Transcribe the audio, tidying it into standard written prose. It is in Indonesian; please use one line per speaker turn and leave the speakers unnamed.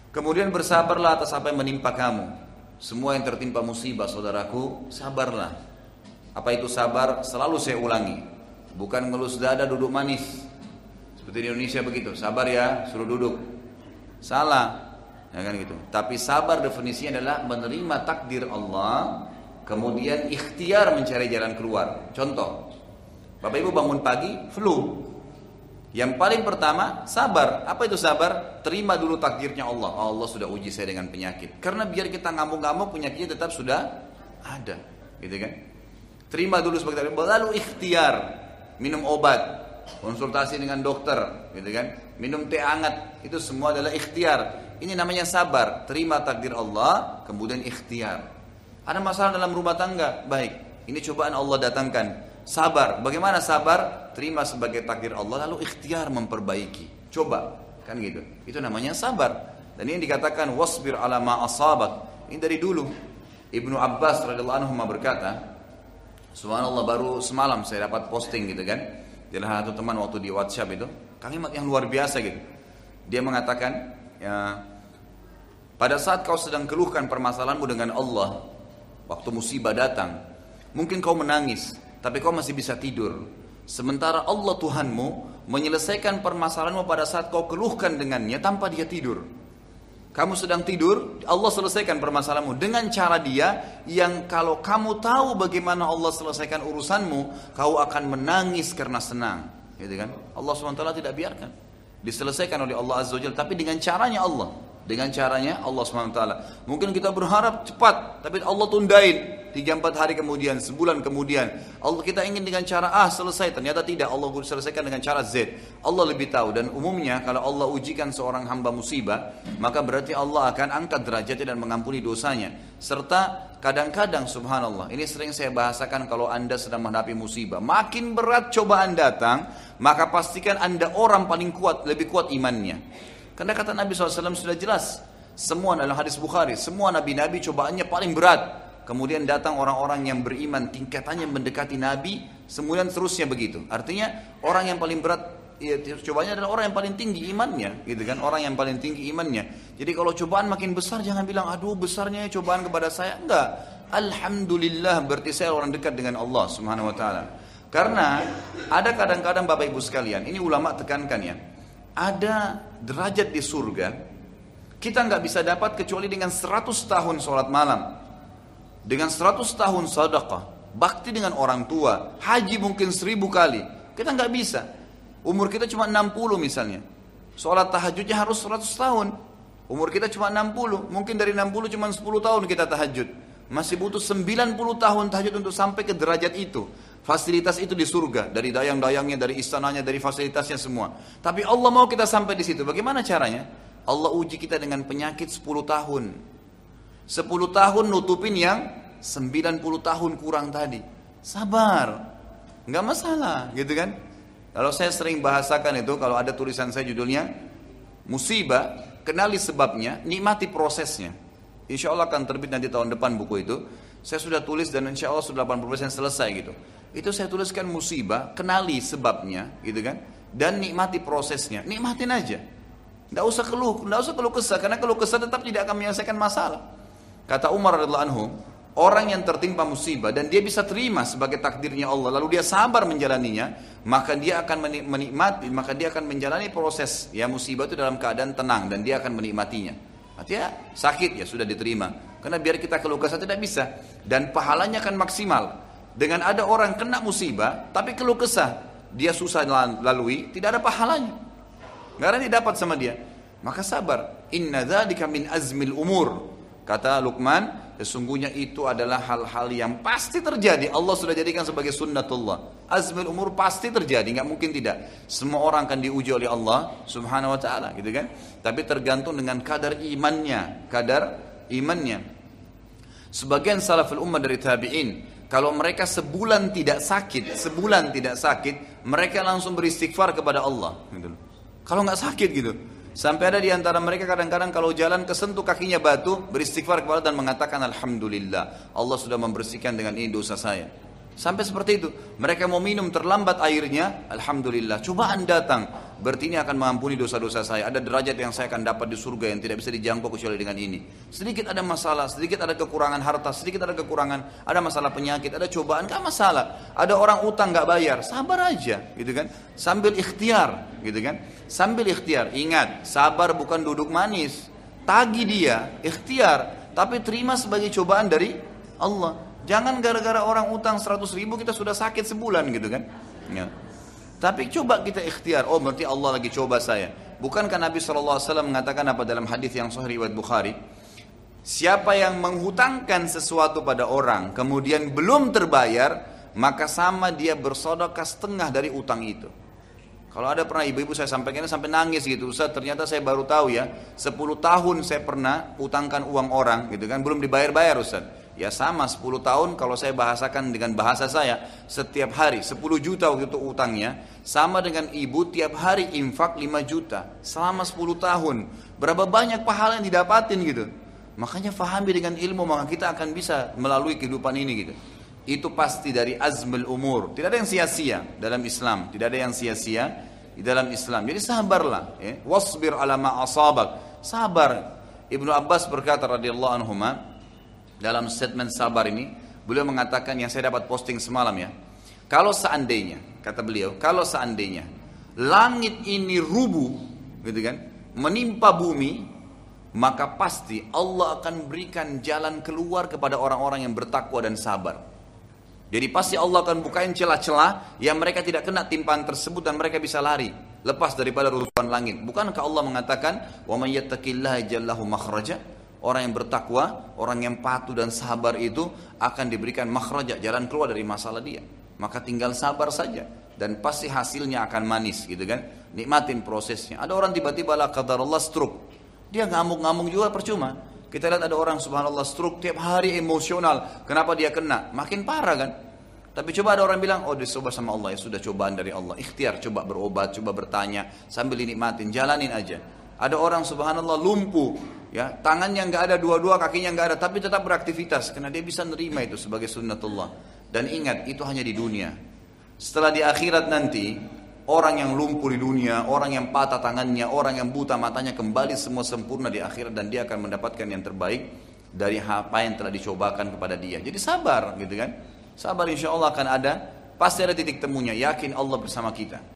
Kemudian bersabarlah atas apa yang menimpa kamu. Semua yang tertimpa musibah saudaraku, sabarlah. Apa itu sabar? Selalu saya ulangi. Bukan ngelus dada duduk manis. Seperti di Indonesia begitu. Sabar ya, suruh duduk. Salah. Ya kan gitu. Tapi sabar definisinya adalah menerima takdir Allah, kemudian ikhtiar mencari jalan keluar. Contoh, Bapak Ibu bangun pagi, flu. Yang paling pertama, sabar. Apa itu sabar? Terima dulu takdirnya Allah. Allah sudah uji saya dengan penyakit. Karena biar kita ngamuk-ngamuk, penyakitnya tetap sudah ada. Gitu kan? Terima dulu sebagai takdir. Lalu ikhtiar. Minum obat. Konsultasi dengan dokter. Gitu kan? Minum teh hangat. Itu semua adalah ikhtiar. Ini namanya sabar. Terima takdir Allah, kemudian ikhtiar. Ada masalah dalam rumah tangga? Baik. Ini cobaan Allah datangkan. Sabar. Bagaimana sabar? Terima sebagai takdir Allah lalu ikhtiar memperbaiki. Coba, kan gitu. Itu namanya sabar. Dan ini dikatakan wasbir ala ma asabak. Ini dari dulu. Ibnu Abbas radhiyallahu anhu berkata, subhanallah baru semalam saya dapat posting gitu kan. Dari satu teman waktu di WhatsApp itu, kalimat yang luar biasa gitu. Dia mengatakan, ya, pada saat kau sedang keluhkan permasalahanmu dengan Allah, waktu musibah datang, mungkin kau menangis, tapi kau masih bisa tidur. Sementara Allah Tuhanmu menyelesaikan permasalahanmu pada saat kau keluhkan dengannya tanpa dia tidur. Kamu sedang tidur, Allah selesaikan permasalahanmu dengan cara dia yang kalau kamu tahu bagaimana Allah selesaikan urusanmu, kau akan menangis karena senang. Gitu kan? Allah SWT tidak biarkan. Diselesaikan oleh Allah Azza wa Jalla, tapi dengan caranya Allah. Dengan caranya Allah SWT. Mungkin kita berharap cepat, tapi Allah tundain 3-4 hari kemudian, sebulan kemudian. Allah kita ingin dengan cara A selesai, ternyata tidak. Allah selesaikan dengan cara Z. Allah lebih tahu. Dan umumnya kalau Allah ujikan seorang hamba musibah, maka berarti Allah akan angkat derajatnya dan mengampuni dosanya. Serta kadang-kadang subhanallah, ini sering saya bahasakan kalau anda sedang menghadapi musibah, makin berat cobaan datang, maka pastikan anda orang paling kuat, lebih kuat imannya. Karena kata Nabi SAW sudah jelas, semua dalam hadis Bukhari, semua nabi-nabi cobaannya paling berat. Kemudian datang orang-orang yang beriman, tingkatannya mendekati Nabi, kemudian terusnya begitu. Artinya orang yang paling berat, ya, cobaannya adalah orang yang paling tinggi imannya, gitu kan? Orang yang paling tinggi imannya. Jadi kalau cobaan makin besar, jangan bilang, aduh besarnya cobaan kepada saya. Enggak. Alhamdulillah, berarti saya orang dekat dengan Allah Subhanahu Wa Taala. Karena ada kadang-kadang Bapak Ibu sekalian, ini ulama tekankan ya. Ada derajat di surga kita nggak bisa dapat kecuali dengan 100 tahun sholat malam, dengan 100 tahun sedekah, bakti dengan orang tua, haji mungkin 1000 kali. Kita nggak bisa. Umur kita cuma 60 misalnya, sholat tahajudnya harus 100 tahun. Umur kita cuma 60, mungkin dari 60 cuma 10 tahun kita tahajud. Masih butuh 90 tahun tahajud untuk sampai ke derajat itu. Fasilitas itu di surga, dari dayang-dayangnya, dari istananya, dari fasilitasnya semua. Tapi Allah mau kita sampai di situ. Bagaimana caranya? Allah uji kita dengan penyakit 10 tahun. 10 tahun nutupin yang 90 tahun kurang tadi. Sabar. Enggak masalah, gitu kan? Kalau saya sering bahasakan itu, kalau ada tulisan saya judulnya musibah, kenali sebabnya, nikmati prosesnya. Insya Allah akan terbit nanti tahun depan buku itu. Saya sudah tulis dan insya Allah sudah 80% selesai gitu. Itu saya tuliskan musibah, kenali sebabnya gitu kan. Dan nikmati prosesnya, nikmatin aja. Tidak usah keluh kesah. Karena keluh kesah tetap tidak akan menyelesaikan masalah. Kata Umar radhiyallahu anhu, orang yang tertimpa musibah dan dia bisa terima sebagai takdirnya Allah, lalu dia sabar menjalaninya, maka dia akan menikmati, maka dia akan menjalani proses ya musibah itu dalam keadaan tenang dan dia akan menikmatinya. Artinya sakit ya sudah diterima. Karena biar kita keluh kesah tidak bisa. Dan pahalanya akan maksimal. Dengan ada orang kena musibah, tapi keluh kesah, dia susah lalui, tidak ada pahalanya. Nggak ada yang didapat sama dia. Maka sabar. Inna dzalika min azmil umur. Kata Luqman, sesungguhnya itu adalah hal-hal yang pasti terjadi. Allah sudah jadikan sebagai sunnatullah. Azmil umur pasti terjadi, nggak mungkin tidak. Semua orang akan diuji oleh Allah Subhanahu Wa Taala, gitu kan? Tapi tergantung dengan kadar imannya, Sebagian salaful ummah dari tabi'in, kalau mereka sebulan tidak sakit, mereka langsung beristighfar kepada Allah. Gitu. Kalau nggak sakit gitu. Sampai ada di antara mereka kadang-kadang kalau jalan kesentuh kakinya batu, beristighfar kepada Allah dan mengatakan alhamdulillah, Allah sudah membersihkan dengan ini dosa saya. Sampai seperti itu. Mereka mau minum terlambat airnya, alhamdulillah. Cobaan datang, berarti ini akan mengampuni dosa-dosa saya. Ada derajat yang saya akan dapat di surga yang tidak bisa dijangkau kecuali dengan ini. Sedikit ada masalah, sedikit ada kekurangan harta, sedikit ada kekurangan, ada masalah penyakit, ada cobaan, gak masalah. Ada orang utang gak bayar, sabar aja, gitu kan? Sambil ikhtiar, gitu kan? Sambil ikhtiar. Ingat, sabar bukan duduk manis. Tagih dia, ikhtiar, tapi terima sebagai cobaan dari Allah. Jangan gara-gara orang utang 100 ribu kita sudah sakit sebulan gitu kan. Ya. Tapi coba kita ikhtiar, oh berarti Allah lagi coba saya. Bukankah Nabi SAW mengatakan apa dalam hadis yang sahih riwayat Bukhari? Siapa yang menghutangkan sesuatu pada orang kemudian belum terbayar, maka sama dia bersedekah setengah dari utang itu. Kalau ada pernah ibu-ibu saya sampaikan sampai nangis gitu, Ustaz ternyata saya baru tahu ya, 10 tahun saya pernah utangkan uang orang gitu kan, belum dibayar-bayar Ustaz. Ya sama 10 tahun kalau saya bahasakan dengan bahasa saya, setiap hari 10 juta waktu itu utangnya, sama dengan ibu tiap hari infak 5 juta selama 10 tahun. Berapa banyak pahala yang didapatin gitu. Makanya fahami dengan ilmu, maka kita akan bisa melalui kehidupan ini gitu. Itu pasti dari azmul umur. Tidak ada yang sia-sia dalam Islam, tidak ada yang sia-sia di dalam Islam. Jadi sabarlah, ya. Wasbir ala ma asabak. Sabar. Ibnu Abbas berkata radhiyallahu anhuma dalam statement sabar ini, beliau mengatakan yang saya dapat posting semalam ya. Kalau seandainya, kata beliau, kalau seandainya langit ini rubuh, gitu kan, menimpa bumi, maka pasti Allah akan berikan jalan keluar kepada orang-orang yang bertakwa dan sabar. Jadi pasti Allah akan bukain celah-celah yang mereka tidak kena timpaan tersebut dan mereka bisa lari, lepas daripada reruntuhan langit. Bukankah Allah mengatakan, "Wa may yattaqillaha yaj'al lahu makhraja"? Orang yang bertakwa, orang yang patuh dan sabar itu akan diberikan makhraja, jalan keluar dari masalah dia. Maka tinggal sabar saja dan pasti hasilnya akan manis gitu kan. Nikmatin prosesnya. Ada orang tiba-tiba la qadarullah stroke. Dia ngamuk-ngamuk juga percuma. Kita lihat ada orang subhanallah stroke tiap hari emosional. Kenapa dia kena? Makin parah kan. Tapi coba ada orang bilang, oh dicoba sama Allah, ya sudah cobaan dari Allah. Ikhtiar, coba berobat, coba bertanya sambil dinikmatin, jalanin aja. Ada orang subhanallah lumpuh, ya tangannya nggak ada dua-dua, kakinya nggak ada, tapi tetap beraktivitas karena dia bisa nerima itu sebagai sunnatullah. Dan ingat itu hanya di dunia. Setelah di akhirat nanti orang yang lumpuh di dunia, orang yang patah tangannya, orang yang buta matanya kembali semua sempurna di akhirat dan dia akan mendapatkan yang terbaik dari apa yang telah dicobakan kepada dia. Jadi sabar gitu kan. Sabar insya Allah akan ada, pasti ada titik temunya. Yakin Allah bersama kita.